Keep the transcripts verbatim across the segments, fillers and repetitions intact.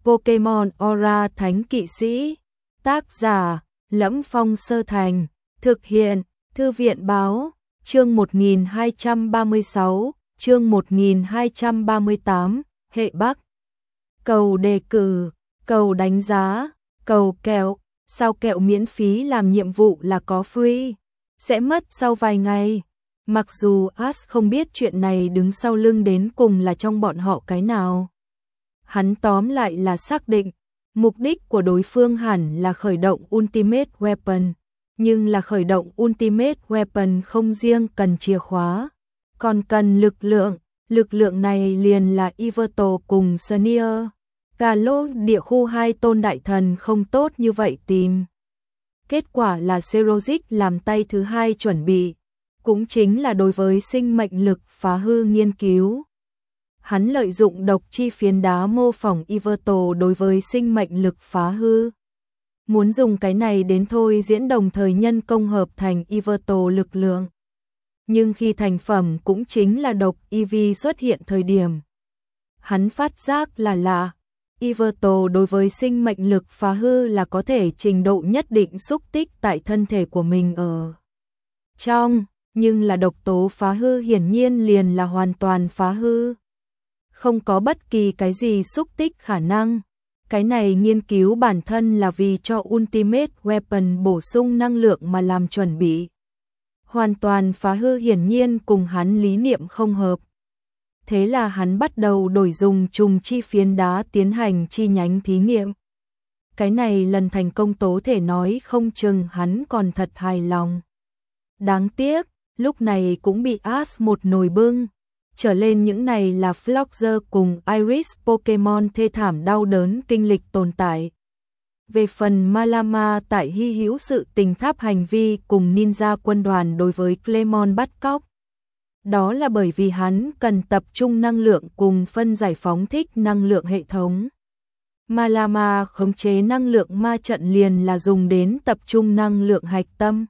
Pokemon Aura Thánh Kỵ Sĩ. Tác giả: Lẫm Phong Sơ Thành. Thực hiện: Thư viện Báo. Chương một nghìn hai trăm ba mươi sáu, chương một nghìn hai trăm ba mươi tám, hệ Bắc. Cầu đề cử, cầu đánh giá, cầu kẹo, sao kẹo miễn phí làm nhiệm vụ là có free, sẽ mất sau vài ngày. Mặc dù Ash không biết chuyện này đứng sau lưng đến cùng là trong bọn họ cái nào. Hắn tóm lại là xác định, mục đích của đối phương hẳn là khởi động Ultimate Weapon. Nhưng là khởi động Ultimate Weapon không riêng cần chìa khóa, còn cần lực lượng. Lực lượng này liền là Yveltal cùng Sneer. Kalos địa khu hai tôn đại thần không tốt như vậy tìm. Kết quả là Serozik làm tay thứ hai chuẩn bị, cũng chính là đối với sinh mệnh lực phá hư nghiên cứu. Hắn lợi dụng độc chi phiến đá mô phỏng Yveltal đối với sinh mệnh lực phá hư. Muốn dùng cái này đến thôi diễn đồng thời nhân công hợp thành Yveltal lực lượng. Nhưng khi thành phẩm cũng chính là độc e vê xuất hiện thời điểm, hắn phát giác là lạ. Yveltal đối với sinh mệnh lực phá hư là có thể trình độ nhất định xúc tích tại thân thể của mình ở trong, nhưng là độc tố phá hư hiển nhiên liền là hoàn toàn phá hư. Không có bất kỳ cái gì xúc tích khả năng. Cái này nghiên cứu bản thân là vì cho Ultimate Weapon bổ sung năng lượng mà làm chuẩn bị. Hoàn toàn phá hư hiển nhiên cùng hắn lý niệm không hợp. Thế là hắn bắt đầu đổi dùng trùng chi phiến đá tiến hành chi nhánh thí nghiệm. Cái này lần thành công tố thể nói không chừng hắn còn thật hài lòng. Đáng tiếc, lúc này cũng bị Ash một nồi bưng. Trở lên những này là Floxer cùng Iris Pokemon thê thảm đau đớn kinh lịch tồn tại. Về phần Malama tại hy hữu sự tình tháp hành vi cùng ninja quân đoàn đối với Clemon bắt cóc. Đó là bởi vì hắn cần tập trung năng lượng cùng phân giải phóng thích năng lượng hệ thống. Malama khống chế năng lượng ma trận liền là dùng đến tập trung năng lượng hạch tâm.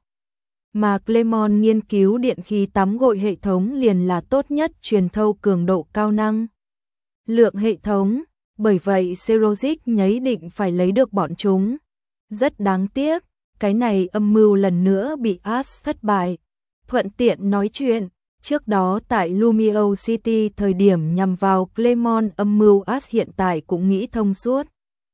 Mà Clemon nghiên cứu điện khí tắm gội hệ thống liền là tốt nhất truyền thâu cường độ cao năng lượng hệ thống, bởi vậy Serozik nhấy định phải lấy được bọn chúng. Rất đáng tiếc, cái này âm mưu lần nữa bị Ash thất bại. Thuận tiện nói chuyện, trước đó tại Lumio City thời điểm nhằm vào Clemon âm mưu Ash hiện tại cũng nghĩ thông suốt.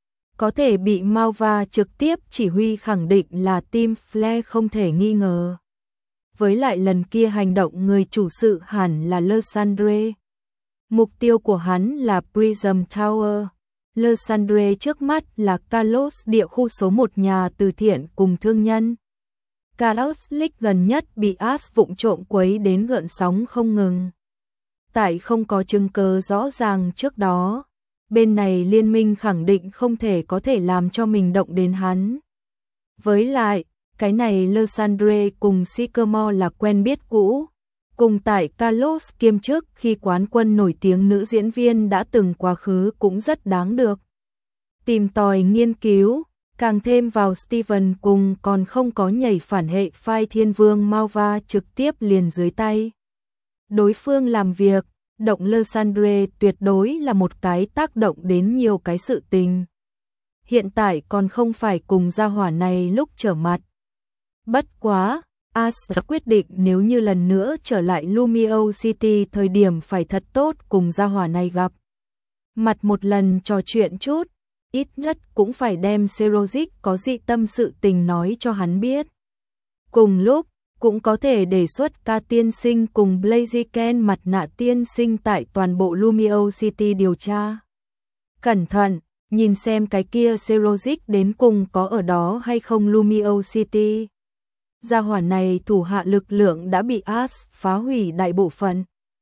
Có thể bị Malva trực tiếp chỉ huy khẳng định là Team Flare không thể nghi ngờ. Với lại lần kia hành động người chủ sự hẳn là Lysandre. Mục tiêu của hắn là Prism Tower. Lysandre trước mắt là Kalos địa khu số một nhà từ thiện cùng thương nhân. Kalos League gần nhất bị Ash vụng trộm quấy đến gợn sóng không ngừng. Tại không có chứng cứ rõ ràng trước đó, bên này liên minh khẳng định không thể có thể làm cho mình động đến hắn. Với lại, cái này Lysandre cùng Sycamore là quen biết cũ. Cùng tại Kalos kiêm chức khi quán quân nổi tiếng nữ diễn viên đã từng quá khứ cũng rất đáng được tìm tòi nghiên cứu, càng thêm vào Steven cùng còn không có nhảy phản hệ phai thiên vương Malva trực tiếp liền dưới tay. Đối phương làm việc, động Lysandre tuyệt đối là một cái tác động đến nhiều cái sự tình. Hiện tại còn không phải cùng gia hỏa này lúc trở mặt. Bất quá, Ash quyết định nếu như lần nữa trở lại Lumio City thời điểm phải thật tốt cùng gia hỏa này gặp. Mặt một lần trò chuyện chút, ít nhất cũng phải đem Serozik có dị tâm sự tình nói cho hắn biết. Cùng lúc, cũng có thể đề xuất ca tiên sinh cùng Blaziken mặt nạ tiên sinh tại toàn bộ Lumio City điều tra. Cẩn thận, nhìn xem cái kia Serozik đến cùng có ở đó hay không Lumio City. Gia hỏa này thủ hạ lực lượng đã bị Ash phá hủy đại bộ phận.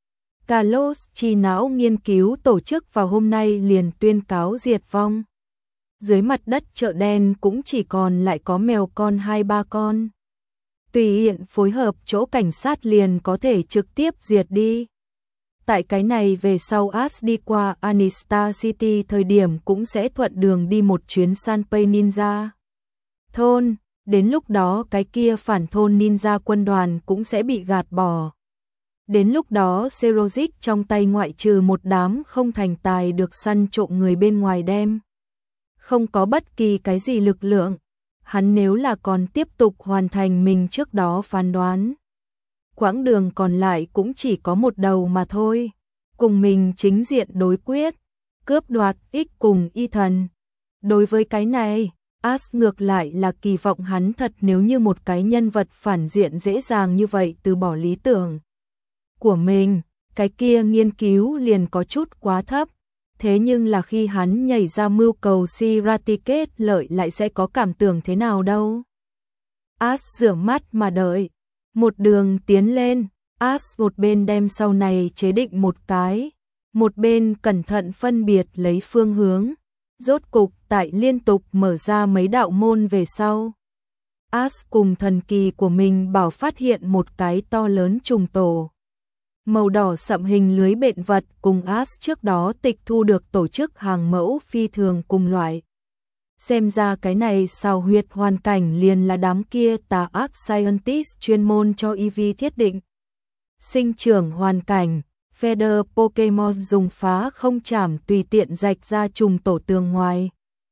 Kalos chi não nghiên cứu tổ chức vào hôm nay liền tuyên cáo diệt vong. Dưới mặt đất chợ đen cũng chỉ còn lại có mèo con hai ba con. Tùy hiện phối hợp chỗ cảnh sát liền có thể trực tiếp diệt đi. Tại cái này về sau Ash đi qua Anista City thời điểm cũng sẽ thuận đường đi một chuyến Sanpei Ninja thôn. Đến lúc đó cái kia phản thôn ninja quân đoàn cũng sẽ bị gạt bỏ. Đến lúc đó Serozik trong tay ngoại trừ một đám không thành tài được săn trộm người bên ngoài đem. không có bất kỳ cái gì lực lượng. Hắn nếu là còn tiếp tục hoàn thành mình trước đó phán đoán, quãng đường còn lại cũng chỉ có một đầu mà thôi. Cùng mình chính diện đối quyết, cướp đoạt X cùng Y thần. Đối với cái này, Ash ngược lại là kỳ vọng hắn thật nếu như một cái nhân vật phản diện dễ dàng như vậy từ bỏ lý tưởng của mình, cái kia nghiên cứu liền có chút quá thấp. Thế nhưng là khi hắn nhảy ra mưu cầu Sirathiket lợi lại sẽ có cảm tưởng thế nào đâu. Ash rửa mắt mà đợi, một đường tiến lên, Ash một bên đem sau này chế định một cái, một bên cẩn thận phân biệt lấy phương hướng. Rốt cục tại liên tục mở ra mấy đạo môn về sau, Ash cùng thần kỳ của mình bảo phát hiện một cái to lớn trùng tổ. Màu đỏ sậm hình lưới bệnh vật cùng Ash trước đó tịch thu được tổ chức hàng mẫu phi thường cùng loại. Xem ra cái này sao huyệt hoàn cảnh liền là đám kia tà ác scientist chuyên môn cho e vê thiết định. Sinh trưởng hoàn cảnh, Feather Pokemon dùng phá không chảm tùy tiện rạch ra trùng tổ tường ngoài.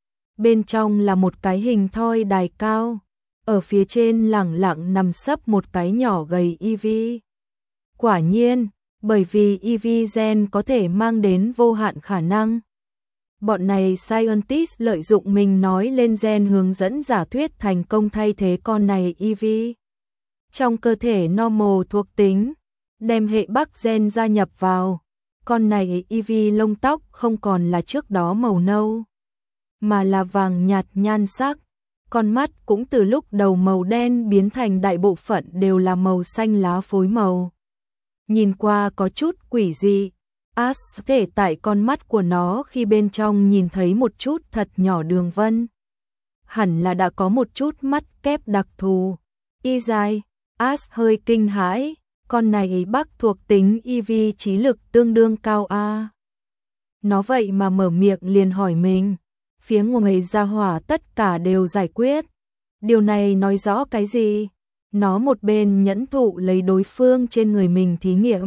Bên trong là một cái hình thoi đài cao, ở phía trên lẳng lặng nằm sấp một cái nhỏ gầy e vê. Quả nhiên, bởi vì e vê gen có thể mang đến vô hạn khả năng. Bọn này scientist lợi dụng mình nói lên gen hướng dẫn giả thuyết thành công thay thế con này e vê. Trong cơ thể normal thuộc tính, đem hệ bắc gen gia nhập vào, con này e vê lông tóc không còn là trước đó màu nâu, mà là vàng nhạt nhan sắc. Con mắt cũng từ lúc đầu màu đen biến thành đại bộ phận đều là màu xanh lá phối màu. Nhìn qua có chút quỷ dị, Ash có thể tại con mắt của nó khi bên trong nhìn thấy một chút thật nhỏ đường vân. Hẳn là đã có một chút mắt kép đặc thù. Y dài, Ash hơi kinh hãi, con này bắc thuộc tính e vê trí lực tương đương cao a. Nó vậy mà mở miệng liền hỏi mình, phía ngoài gia hỏa tất cả đều giải quyết. Điều này nói rõ cái gì? Nó một bên nhẫn thụ lấy đối phương trên người mình thí nghiệm,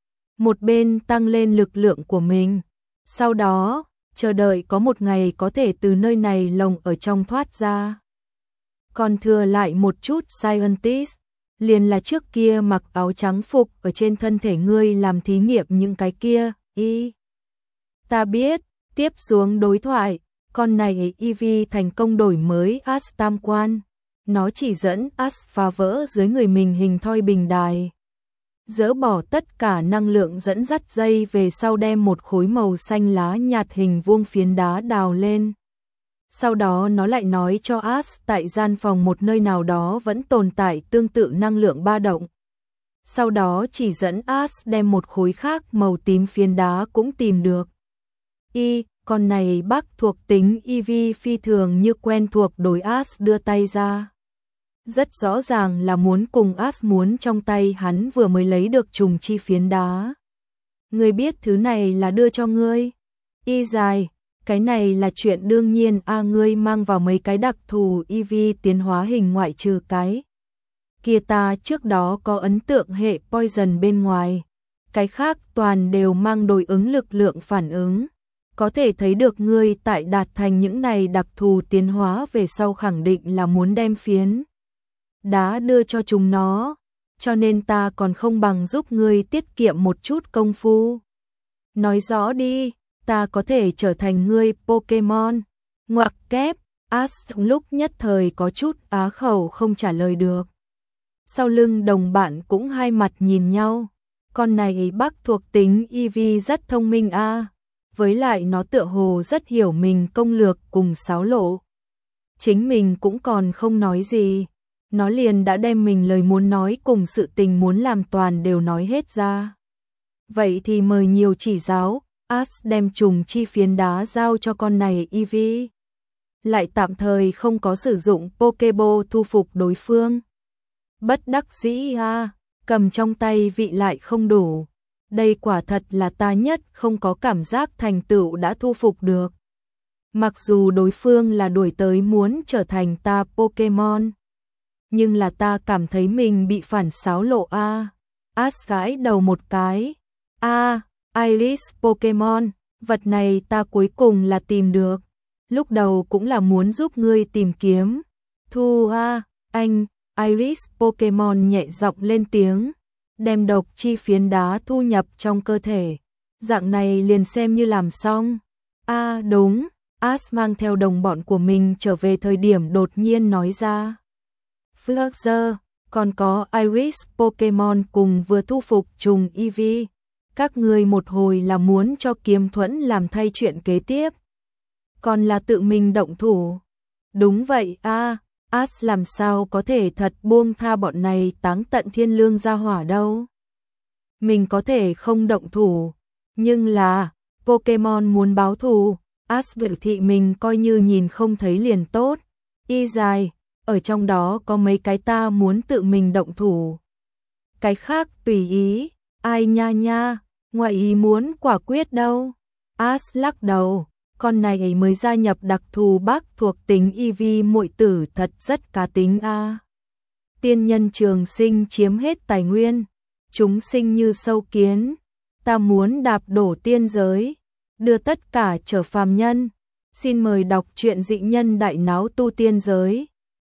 một bên tăng lên lực lượng của mình. Sau đó, chờ đợi có một ngày có thể từ nơi này lồng ở trong thoát ra. Còn thừa lại một chút scientist, liền là trước kia mặc áo trắng phục ở trên thân thể ngươi làm thí nghiệm những cái kia, y. Ta biết, tiếp xuống đối thoại, con này e vê thành công đổi mới Ash tam quan. Nó chỉ dẫn Ash phá vỡ dưới người mình hình thoi bình đài, dỡ bỏ tất cả năng lượng dẫn dắt dây về sau đem một khối màu xanh lá nhạt hình vuông phiến đá đào lên. Sau đó nó lại nói cho Ash tại gian phòng một nơi nào đó vẫn tồn tại tương tự năng lượng ba động. Sau đó chỉ dẫn Ash đem một khối khác màu tím phiến đá cũng tìm được. Y, con này bắc thuộc tính e vê phi thường như quen thuộc đối Ash đưa tay ra. Rất rõ ràng là muốn cùng Ash muốn trong tay hắn vừa mới lấy được trùng chi phiến đá. Ngươi biết thứ này là đưa cho ngươi. Y dài, cái này là chuyện đương nhiên a à, ngươi mang vào mấy cái đặc thù e vê tiến hóa hình ngoại trừ cái. Kia ta trước đó có ấn tượng hệ poison bên ngoài. Cái khác toàn đều mang đối ứng lực lượng phản ứng. Có thể thấy được ngươi tại đạt thành những này đặc thù tiến hóa về sau khẳng định là muốn đem phiến đá đưa cho chúng nó, cho nên ta còn không bằng giúp ngươi tiết kiệm một chút công phu. Nói rõ đi, ta có thể trở thành ngươi Pokemon. Ngoặc kép, Ash lúc nhất thời có chút á khẩu không trả lời được. Sau lưng đồng bạn cũng hai mặt nhìn nhau. Con này bắc thuộc tính e vê rất thông minh a, à. Với lại nó tựa hồ rất hiểu mình công lược cùng xáo lộ. Chính mình cũng còn không nói gì. Nó liền đã đem mình lời muốn nói cùng sự tình muốn làm toàn đều nói hết ra. Vậy thì mời nhiều chỉ giáo. Ash đem trùng chi phiến đá giao cho con này e vê. Lại tạm thời không có sử dụng Pokéball thu phục đối phương. Bất đắc dĩ a, cầm trong tay vị lại không đủ. Đây quả thật là ta nhất không có cảm giác thành tựu đã thu phục được. Mặc dù đối phương là đuổi tới muốn trở thành ta Pokemon, nhưng là ta cảm thấy mình bị phản xáo lộ a. Ash gãi đầu một cái. A, Iris Pokemon, vật này ta cuối cùng là tìm được. lúc đầu cũng là muốn giúp ngươi tìm kiếm. Thu a, anh, Iris Pokemon nhẹ giọng lên tiếng, đem độc chi phiến đá thu nhập trong cơ thể. Dạng này liền xem như làm xong. A à, đúng, Ash mang theo đồng bọn của mình trở về thời điểm đột nhiên nói ra. Fluxer, còn có Iris Pokemon cùng vừa thu phục trùng Eevee. Các người một hồi là muốn cho Kiếm Thuẫn làm thay chuyện kế tiếp. Còn là tự mình động thủ. Đúng vậy a, à, Ash làm sao có thể thật buông tha bọn này táng tận thiên lương ra hỏa đâu. Mình có thể không động thủ, nhưng là Pokemon muốn báo thù, Ash biểu thị mình coi như nhìn không thấy liền tốt. Y dài, ở trong đó có mấy cái ta muốn tự mình động thủ. Cái khác tùy ý, ai nha nha, ngoại ý muốn quả quyết đâu. Ash lắc đầu, con này ấy mới gia nhập đặc thù bắc thuộc tính Eevee muội tử thật rất cá tính a. À. Tiên nhân trường sinh chiếm hết tài nguyên, chúng sinh như sâu kiến, ta muốn đạp đổ tiên giới, đưa tất cả trở phàm nhân. Xin mời đọc truyện Dị Nhân Đại Náo Tu Tiên Giới.